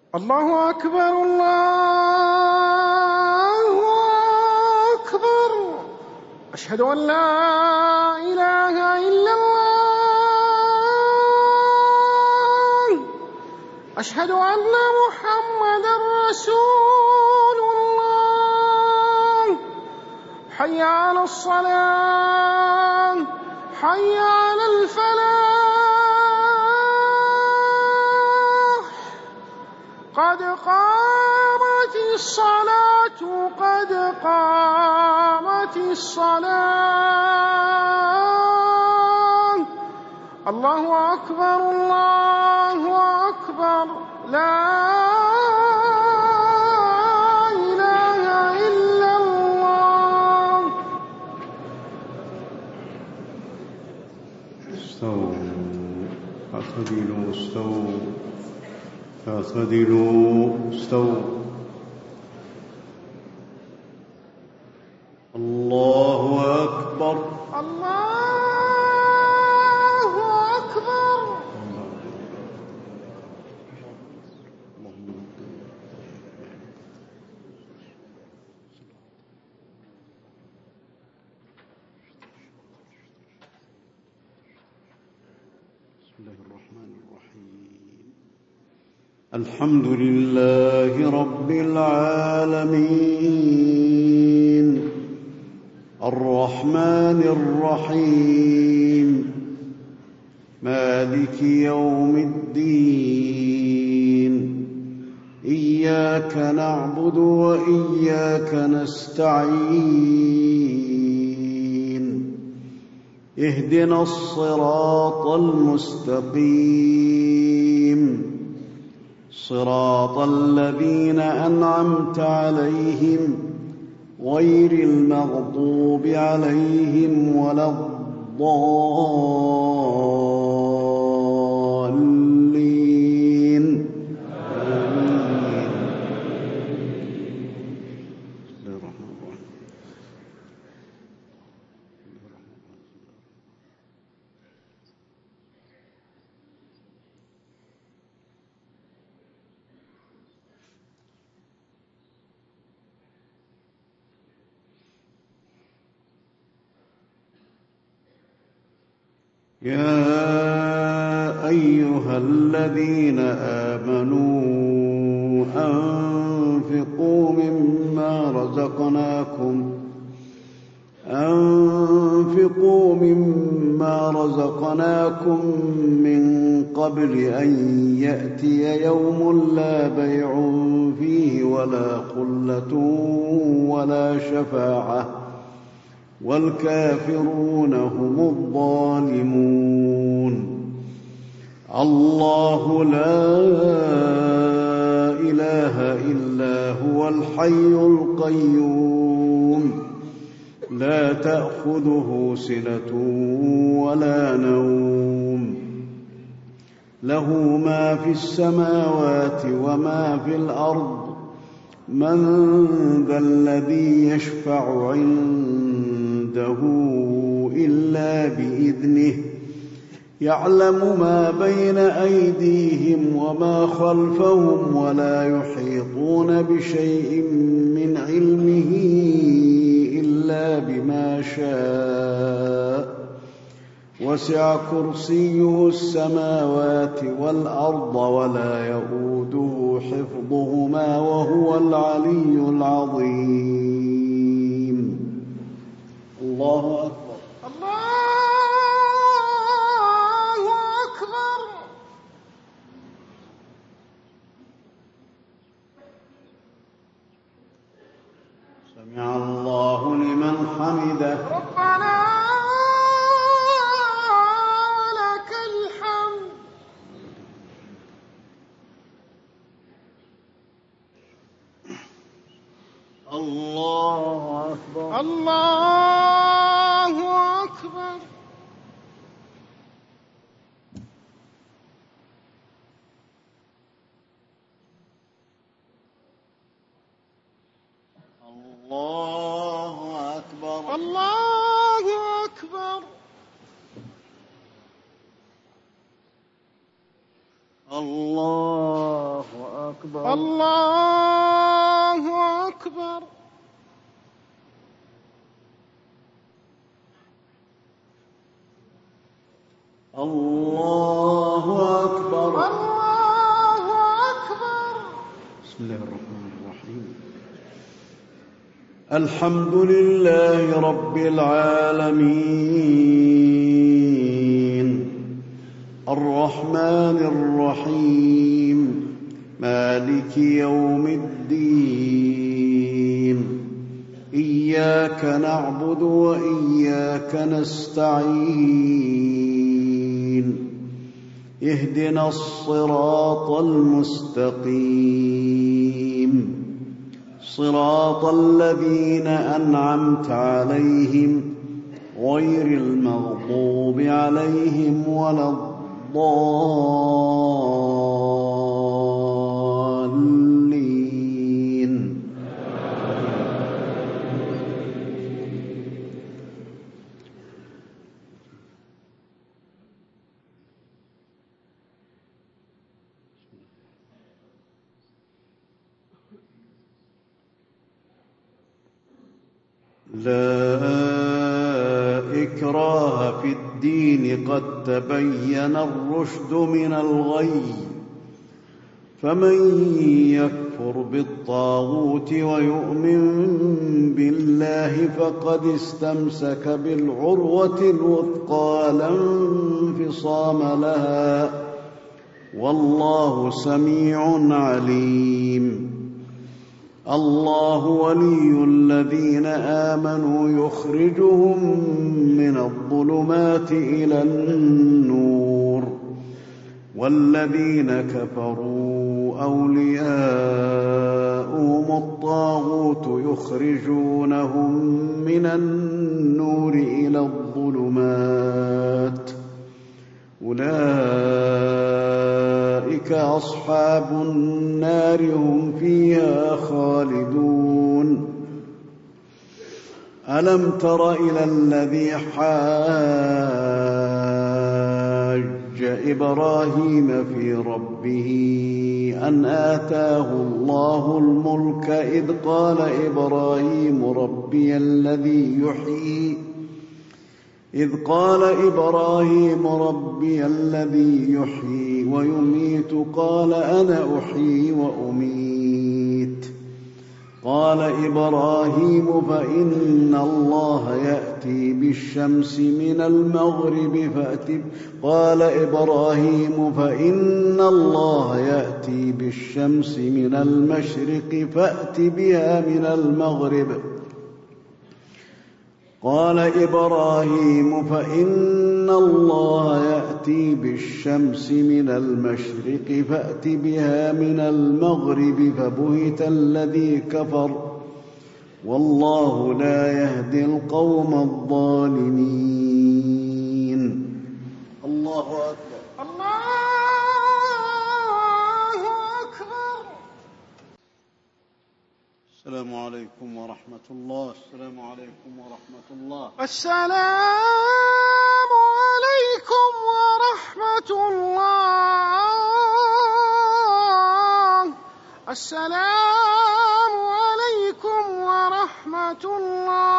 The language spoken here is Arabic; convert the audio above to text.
الله أكبر الله أكبر. أشهد أن لا إله إلا الله. أشهد أن محمدًا رسول الله. حي على الصلاة، حي على الفلاح، قد قامت الصلاة، قد قامت الصلاة. الله أكبر الله أكبر. لا إله إلا الله. استووا اعتدلوا استووا اعتدلوا استووا. الله أكبر الله أكبر. بسم الله الرحمن الرحيم. الحمد لله رب العالمين، الرحمن الرحيم، مالك يوم الدين. إياك نعبد وإياك نستعين. اهدنا الصراط المستقيم، صراط الذين أنعمت عليهم غير المغضوب عليهم ولا الضالين. يا أيها الذين آمنوا أنفقوا مما رزقناكم من قبل أن يأتي يوم لا بيع فيه ولا خلة ولا شفاعة والكافرون هم الظالمون. الله لا إله إلا هو الحي القيوم، لا تأخذه سنة ولا نوم، له ما في السماوات وما في الأرض. من ذا الذي يشفع عنده إلا بإذنه، يعلم ما بين أيديهم وما خلفهم ولا يحيطون بشيء من علمه إلا بما شاء. وسع كرسيه السماوات والأرض ولا يئوده حفظهما وهو العلي العظيم. الله أكبر الله أكبر. سمع الله لمن حمده. ربنا ولك الحمد. الله أكبر الله أكبر. الله أكبر الله أكبر. الله أكبر. أكبر الله أكبر الله أكبر الله أكبر. بسم الله الرحمن الرحيم. الحمد لله رب العالمين الرحمن الرحيم مالك يوم الدين إياك نعبد وإياك نستعين اهدنا الصراط المستقيم صراط الذين أنعمت عليهم غير المغضوب عليهم ولا الضالين. لا إكراه في الدين قد تبين الرشد من الغي فمن يكفر بالطاغوت ويؤمن بالله فقد استمسك بالعروة الوثقى لا انفصام لها والله سميع عليم. الله ولي الذين آمنوا يخرجهم من الظلمات إلى النور والذين كفروا أولياؤهم الطاغوت يخرجونهم من النور إلى الظلمات أولئك أصحاب النار هم فيها خالدون. ألم تر إلى الذي حاج إبراهيم في ربه أن آتاه الله الملك إذ قال إبراهيم ربي الذي يحيي ويميت قال أنا أحيي وأميت قال إبراهيم فإن الله يأتي بالشمس من المشرق فأت بها من المغرب قال إبراهيم فإن الله يأتي بالشمس من المشرق فأت بها من المغرب فبهت الذي كفر والله لا يهدي القوم الظالمين. الله أكبر. الله أكبر. السلام عليكم ورحمة الله. السلام عليكم ورحمة الله. السلام عليكم ورحمة الله. السلام عليكم ورحمة الله.